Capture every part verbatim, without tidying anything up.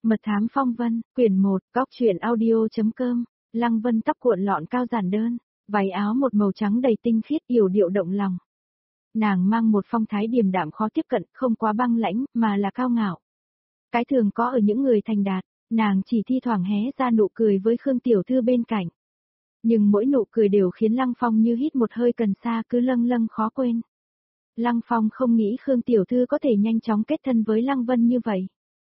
Mật thám phong vân, quyển một, góc truyện audio.com, Lăng Vân tóc cuộn lọn cao giản đơn, váy áo một màu trắng đầy tinh khiết yểu điệu động lòng. Nàng mang một phong thái điềm đạm khó tiếp cận, không quá băng lãnh, mà là cao ngạo. Cái thường có ở những người thành đạt, nàng chỉ thi thoảng hé ra nụ cười với Khương Tiểu Thư bên cạnh. Nhưng mỗi nụ cười đều khiến Lăng Phong như hít một hơi cần sa cứ lâng lâng khó quên. Lăng Phong không nghĩ Khương Tiểu Thư có thể nhanh chóng kết thân với Lăng Vân như vậy.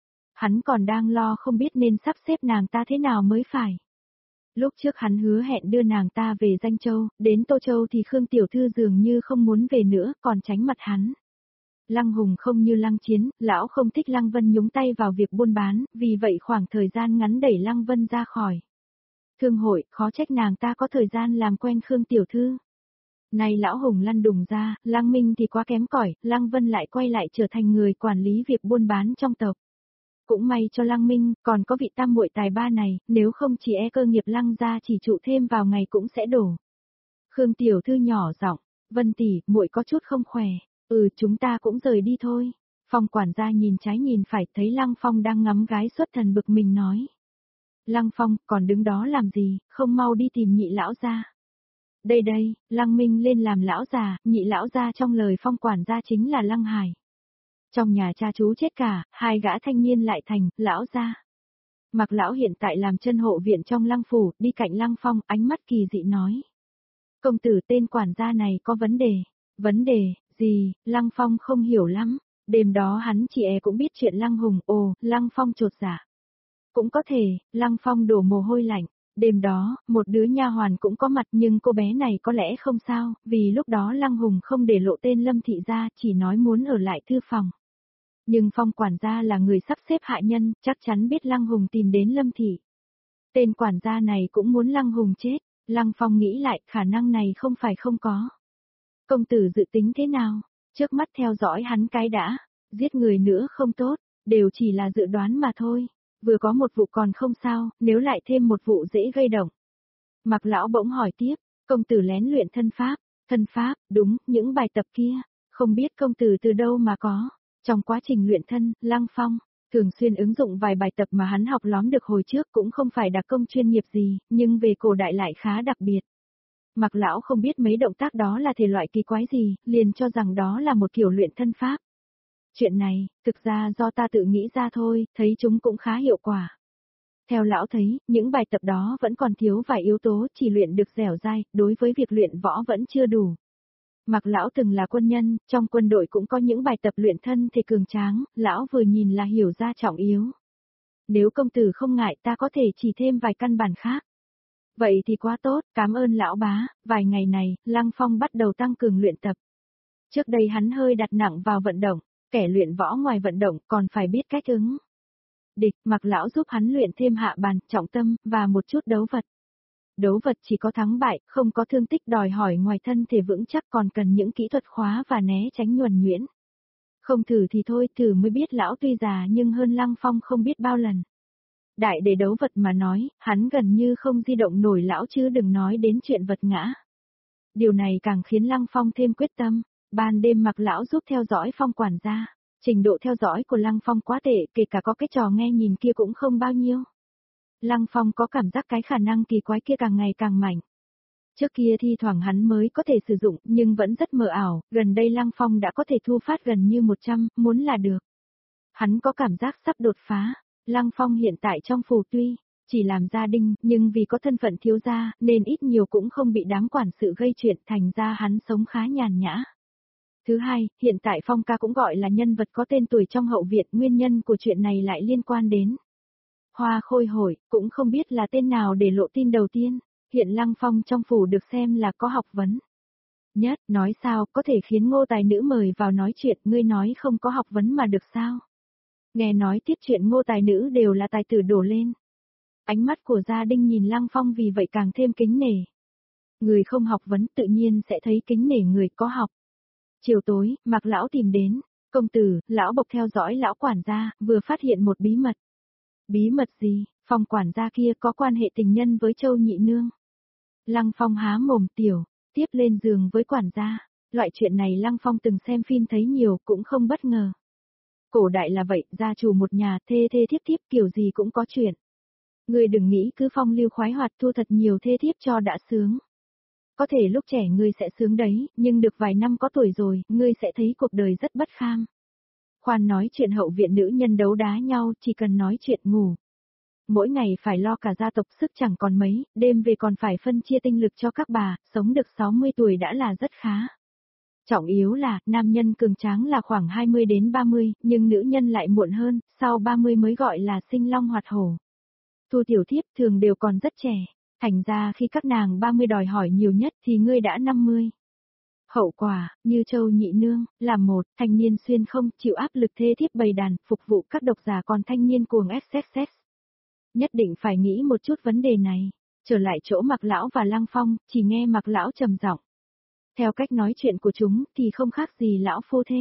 Hắn còn đang lo không biết nên sắp xếp nàng ta thế nào mới phải. Lúc trước hắn hứa hẹn đưa nàng ta về Danh Châu, đến Tô Châu thì Khương Tiểu Thư dường như không muốn về nữa, còn tránh mặt hắn. Lăng Hùng không như Lăng Chiến, lão không thích Lăng Vân nhúng tay vào việc buôn bán, vì vậy khoảng thời gian ngắn đẩy Lăng Vân ra khỏi thương hội, khó trách nàng ta có thời gian làm quen Khương Tiểu Thư. Này lão Hùng lăn đùng ra, Lăng Minh thì quá kém cỏi, Lăng Vân lại quay lại trở thành người quản lý việc buôn bán trong tộc. Cũng may cho Lăng Minh, còn có vị tam muội tài ba này, nếu không chỉ e cơ nghiệp Lăng gia chỉ trụ thêm vào ngày cũng sẽ đổ. Khương Tiểu Thư nhỏ giọng, Vân tỷ, muội có chút không khỏe, ừ chúng ta cũng rời đi thôi. Phong quản gia nhìn trái nhìn phải thấy Lăng Phong đang ngắm gái xuất thần bực mình nói. Lăng Phong, còn đứng đó làm gì, không mau đi tìm nhị lão gia. Đây đây, Lăng Minh lên làm lão già, nhị lão gia trong lời Phong quản gia chính là Lăng Hải. Trong nhà cha chú chết cả, hai gã thanh niên lại thành, lão gia. Mặc lão hiện tại làm chân hộ viện trong Lăng phủ, đi cạnh Lăng Phong, ánh mắt kỳ dị nói. Công tử tên quản gia này có vấn đề. Vấn đề, gì, Lăng Phong không hiểu lắm. Đêm đó hắn chị e cũng biết chuyện Lăng Hùng, ồ, Lăng Phong chột dạ. Cũng có thể, Lăng Phong đổ mồ hôi lạnh. Đêm đó, một đứa nha hoàn cũng có mặt nhưng cô bé này có lẽ không sao, vì lúc đó Lăng Hùng không để lộ tên Lâm Thị ra, chỉ nói muốn ở lại thư phòng. Nhưng Phong quản gia là người sắp xếp hạ nhân, chắc chắn biết Lăng Hùng tìm đến Lâm Thị. Tên quản gia này cũng muốn Lăng Hùng chết, Lăng Phong nghĩ lại khả năng này không phải không có. Công tử dự tính thế nào? Trước mắt theo dõi hắn cái đã, giết người nữa không tốt, đều chỉ là dự đoán mà thôi. Vừa có một vụ còn không sao, nếu lại thêm một vụ dễ gây động. Mặc lão bỗng hỏi tiếp, công tử lén luyện thân pháp, thân pháp, đúng, những bài tập kia, không biết công tử từ đâu mà có. Trong quá trình luyện thân, Lăng Phong thường xuyên ứng dụng vài bài tập mà hắn học lóm được hồi trước cũng không phải đặc công chuyên nghiệp gì, nhưng về cổ đại lại khá đặc biệt. Mặc lão không biết mấy động tác đó là thể loại kỳ quái gì, liền cho rằng đó là một kiểu luyện thân pháp. Chuyện này, thực ra do ta tự nghĩ ra thôi, thấy chúng cũng khá hiệu quả. Theo lão thấy, những bài tập đó vẫn còn thiếu vài yếu tố, chỉ luyện được dẻo dai, đối với việc luyện võ vẫn chưa đủ. Mặc lão từng là quân nhân, trong quân đội cũng có những bài tập luyện thân thể cường tráng, lão vừa nhìn là hiểu ra trọng yếu. Nếu công tử không ngại ta có thể chỉ thêm vài căn bản khác. Vậy thì quá tốt, cảm ơn lão bá, vài ngày này, Lăng Phong bắt đầu tăng cường luyện tập. Trước đây hắn hơi đặt nặng vào vận động, kẻ luyện võ ngoài vận động còn phải biết cách ứng địch, Mặc lão giúp hắn luyện thêm hạ bàn, trọng tâm, và một chút đấu vật. Đấu vật chỉ có thắng bại, không có thương tích đòi hỏi ngoài thân thể vững chắc còn cần những kỹ thuật khóa và né tránh nhuần nhuyễn. Không thử thì thôi, thử mới biết lão tuy già nhưng hơn Lăng Phong không biết bao lần. Đại để đấu vật mà nói, hắn gần như không di động nổi lão chứ đừng nói đến chuyện vật ngã. Điều này càng khiến Lăng Phong thêm quyết tâm, ban đêm Mặc lão giúp theo dõi Phong quản gia. Trình độ theo dõi của Lăng Phong quá tệ, kể cả có cái trò nghe nhìn kia cũng không bao nhiêu. Lăng Phong có cảm giác cái khả năng kỳ quái kia càng ngày càng mạnh. Trước kia thi thoảng hắn mới có thể sử dụng, nhưng vẫn rất mờ ảo, gần đây Lăng Phong đã có thể thu phát gần như một trăm, muốn là được. Hắn có cảm giác sắp đột phá. Lăng Phong hiện tại trong phủ tuy chỉ làm gia đình, nhưng vì có thân phận thiếu gia, nên ít nhiều cũng không bị đám quản sự gây chuyện, thành ra hắn sống khá nhàn nhã. Thứ hai, hiện tại Phong ca cũng gọi là nhân vật có tên tuổi trong hậu viện, nguyên nhân của chuyện này lại liên quan đến Hoa Khôi Hội, cũng không biết là tên nào để lộ tin đầu tiên. Hiện Lăng Phong trong phủ được xem là có học vấn nhất, nói sao có thể khiến Ngô Tài Nữ mời vào nói chuyện, ngươi nói không có học vấn mà được sao? Nghe nói tiếp chuyện Ngô Tài Nữ đều là tài tử đổ lên. Ánh mắt của gia đình nhìn Lăng Phong vì vậy càng thêm kính nể. Người không học vấn tự nhiên sẽ thấy kính nể người có học. Chiều tối, Mặc lão tìm đến, công tử, lão bộc theo dõi lão quản gia, vừa phát hiện một bí mật. Bí mật gì? Phong quản gia kia có quan hệ tình nhân với Châu Nhị Nương. Lăng Phong há mồm tiểu, tiếp lên giường với quản gia. Loại chuyện này Lăng Phong từng xem phim thấy nhiều cũng không bất ngờ. Cổ đại là vậy, gia chủ một nhà, thê thê thiếp thiếp kiểu gì cũng có chuyện. Ngươi đừng nghĩ cứ phong lưu khoái hoạt thu thật nhiều thê thiếp cho đã sướng. Có thể lúc trẻ ngươi sẽ sướng đấy, nhưng được vài năm có tuổi rồi, ngươi sẽ thấy cuộc đời rất bất kham. Khoan nói chuyện hậu viện nữ nhân đấu đá nhau, chỉ cần nói chuyện ngủ. Mỗi ngày phải lo cả gia tộc sức chẳng còn mấy, đêm về còn phải phân chia tinh lực cho các bà, sống được sáu mươi tuổi đã là rất khá. Trọng yếu là, nam nhân cường tráng là khoảng hai mươi đến ba mươi, nhưng nữ nhân lại muộn hơn, sau ba mươi mới gọi là sinh long hoạt hổ. Thu tiểu thiếp thường đều còn rất trẻ, thành ra khi các nàng ba mươi đòi hỏi nhiều nhất thì ngươi đã năm mươi. Hậu quả, như Châu Nhị Nương, là một, thanh niên xuyên không chịu áp lực thê thiếp bầy đàn, phục vụ các độc giả còn thanh niên cuồng ét ét ét. Nhất định phải nghĩ một chút vấn đề này. Trở lại chỗ Mạc Lão và Lăng Phong, chỉ nghe Mạc Lão trầm giọng. Theo cách nói chuyện của chúng thì không khác gì lão phu thê.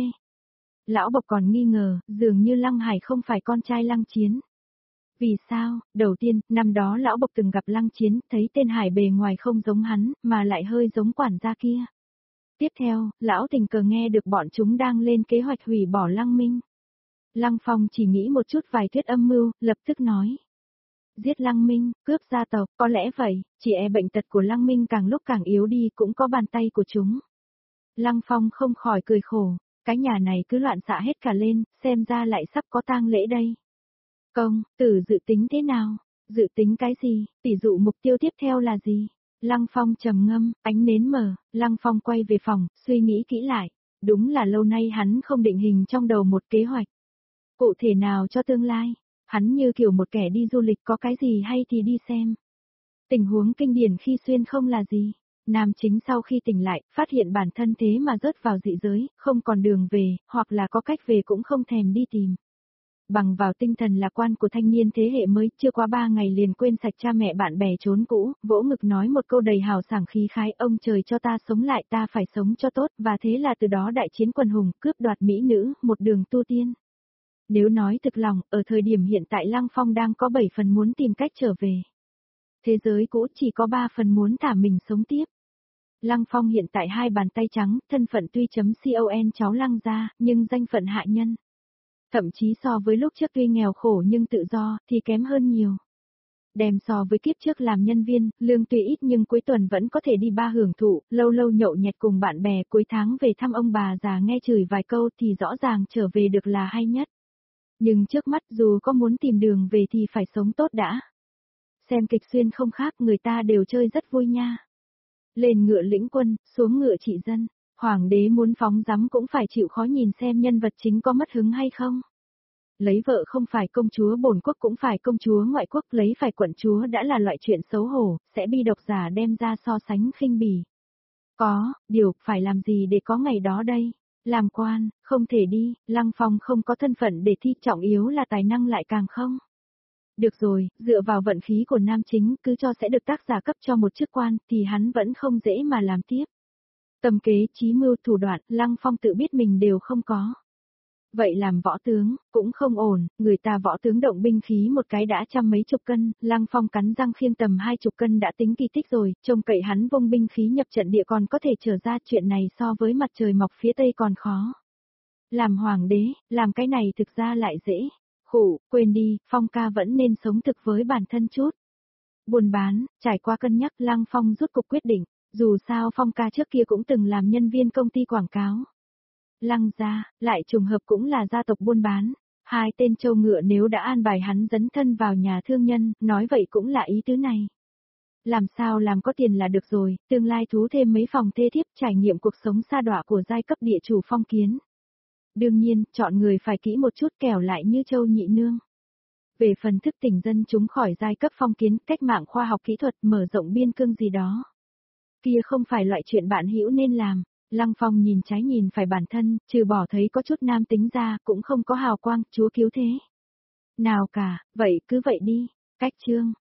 Lão Bộc còn nghi ngờ, dường như Lăng Hải không phải con trai Lăng Chiến. Vì sao? Đầu tiên, năm đó lão Bộc từng gặp Lăng Chiến, thấy tên Hải bề ngoài không giống hắn, mà lại hơi giống quản gia kia. Tiếp theo, lão tình cờ nghe được bọn chúng đang lên kế hoạch hủy bỏ Lăng Minh. Lăng Phong chỉ nghĩ một chút vài thuyết âm mưu, lập tức nói. Giết Lăng Minh, cướp gia tộc, có lẽ vậy, chỉ e bệnh tật của Lăng Minh càng lúc càng yếu đi cũng có bàn tay của chúng. Lăng Phong không khỏi cười khổ, cái nhà này cứ loạn xạ hết cả lên, xem ra lại sắp có tang lễ đây. Công, tử dự tính thế nào? Dự tính cái gì? Tỷ dụ mục tiêu tiếp theo là gì? Lăng Phong trầm ngâm, ánh nến mở, Lăng Phong quay về phòng, suy nghĩ kỹ lại. Đúng là lâu nay hắn không định hình trong đầu một kế hoạch. Cụ thể nào cho tương lai? Hắn như kiểu một kẻ đi du lịch có cái gì hay thì đi xem. Tình huống kinh điển khi xuyên không là gì? Nam chính sau khi tỉnh lại, phát hiện bản thân thế mà rớt vào dị giới, không còn đường về, hoặc là có cách về cũng không thèm đi tìm. Bằng vào tinh thần lạc quan của thanh niên thế hệ mới, chưa qua ba ngày liền quên sạch cha mẹ bạn bè trốn cũ, vỗ ngực nói một câu đầy hào sảng khí khái, ông trời cho ta sống lại, ta phải sống cho tốt, và thế là từ đó đại chiến quần hùng, cướp đoạt mỹ nữ, một đường tu tiên. Nếu nói thực lòng, ở thời điểm hiện tại Lăng Phong đang có bảy phần muốn tìm cách trở về. Thế giới cũ chỉ có ba phần muốn thả mình sống tiếp. Lăng Phong hiện tại hai bàn tay trắng, thân phận tuy chấm con cháu Lăng gia, nhưng danh phận hạ nhân. Thậm chí so với lúc trước tuy nghèo khổ nhưng tự do, thì kém hơn nhiều. Đem so với kiếp trước làm nhân viên, lương tuy ít nhưng cuối tuần vẫn có thể đi ba hưởng thụ, lâu lâu nhậu nhẹt cùng bạn bè, cuối tháng về thăm ông bà già nghe chửi vài câu thì rõ ràng trở về được là hay nhất. Nhưng trước mắt dù có muốn tìm đường về thì phải sống tốt đã. Xem kịch xuyên không khác, người ta đều chơi rất vui nha. Lên ngựa lĩnh quân, xuống ngựa trị dân. Hoàng đế muốn phóng dắm cũng phải chịu khó nhìn xem nhân vật chính có mất hứng hay không. Lấy vợ không phải công chúa bổn quốc cũng phải công chúa ngoại quốc, lấy phải quận chúa đã là loại chuyện xấu hổ, sẽ bị độc giả đem ra so sánh khinh bỉ. Có, điều, phải làm gì để có ngày đó đây? Làm quan, không thể đi, Lăng Phong không có thân phận để thi, trọng yếu là tài năng lại càng không. Được rồi, dựa vào vận khí của nam chính, cứ cho sẽ được tác giả cấp cho một chức quan, thì hắn vẫn không dễ mà làm tiếp. Tâm kế, chí mưu, thủ đoạn, Lăng Phong tự biết mình đều không có. Vậy làm võ tướng, cũng không ổn, người ta võ tướng động binh khí một cái đã trăm mấy chục cân, Lăng Phong cắn răng khiêng tầm hai chục cân đã tính kỳ tích rồi, trông cậy hắn vung binh khí nhập trận địa còn có thể trở ra, chuyện này so với mặt trời mọc phía tây còn khó. Làm hoàng đế, làm cái này thực ra lại dễ. Khủ, quên đi, Phong ca vẫn nên sống thực với bản thân chút. Buôn bán, trải qua cân nhắc, Lăng Phong rút cục quyết định, dù sao Phong ca trước kia cũng từng làm nhân viên công ty quảng cáo. Lăng gia, lại trùng hợp cũng là gia tộc buôn bán, hai tên trâu ngựa nếu đã an bài hắn dấn thân vào nhà thương nhân, nói vậy cũng là ý tứ này. Làm sao làm có tiền là được rồi, tương lai thú thêm mấy phòng thê thiếp, trải nghiệm cuộc sống sa đọa của giai cấp địa chủ phong kiến. Đương nhiên, chọn người phải kỹ một chút, kẻo lại như Châu Nhị Nương. Về phần thức tỉnh dân chúng khỏi giai cấp phong kiến, cách mạng khoa học kỹ thuật, mở rộng biên cương gì đó. Kia không phải loại chuyện bạn hữu nên làm. Lăng Phong nhìn trái nhìn phải bản thân, trừ bỏ thấy có chút nam tính ra, cũng không có hào quang, chúa cứu thế. Nào cả, vậy cứ vậy đi. Cách chương.